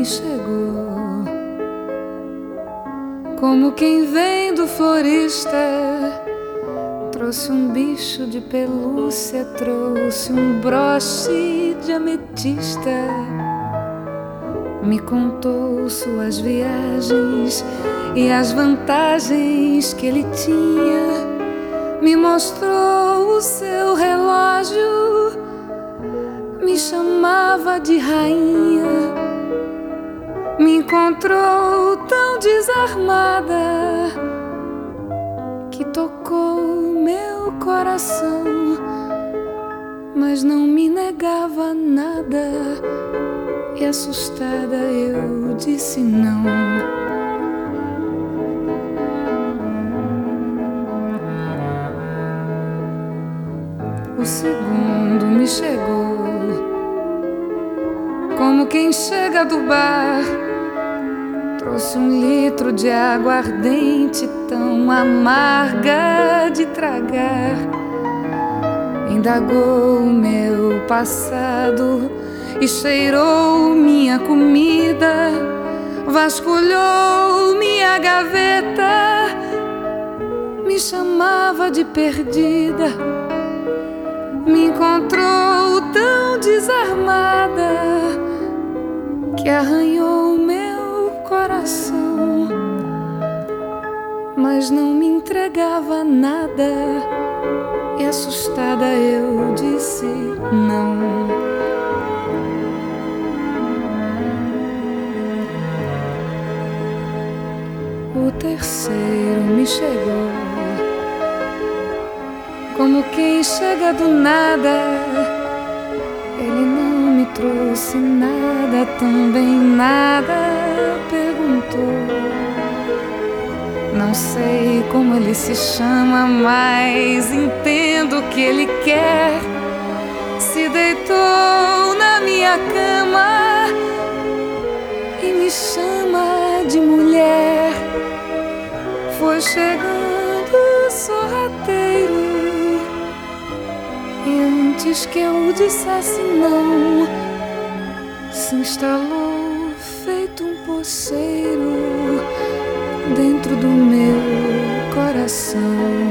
chegou, como quem vem do florista. Trouxe um bicho de pelúcia, trouxe um broche de ametista. Me contou suas viagens e as vantagens que ele tinha. Me mostrou o seu relógio, me chamava de rainha. Me encontrou tão desarmada que tocou meu coração, mas não me negava nada. E assustada eu disse não. O segundo me chegou, como quem chega do bar. Trouxe 1 litro de água ardente, tão amarga de tragar. Indagou o meu passado e cheirou minha comida. Vasculhou minha gaveta, me chamava de perdida. Me encontrou tão desarmada que arranhou meu coração, mas não me entregava nada. E assustada eu disse não. O terceiro me chegou, como quem chega do nada. Ele não me trouxe nada, também nada perguntou. Não sei como ele se chama, mas entendo o que ele quer. Se deitou na minha cama e me chama de mulher. Foi chegando sorrateiro e antes que eu dissesse não, se instalou feito um poceiro dentro do meu coração.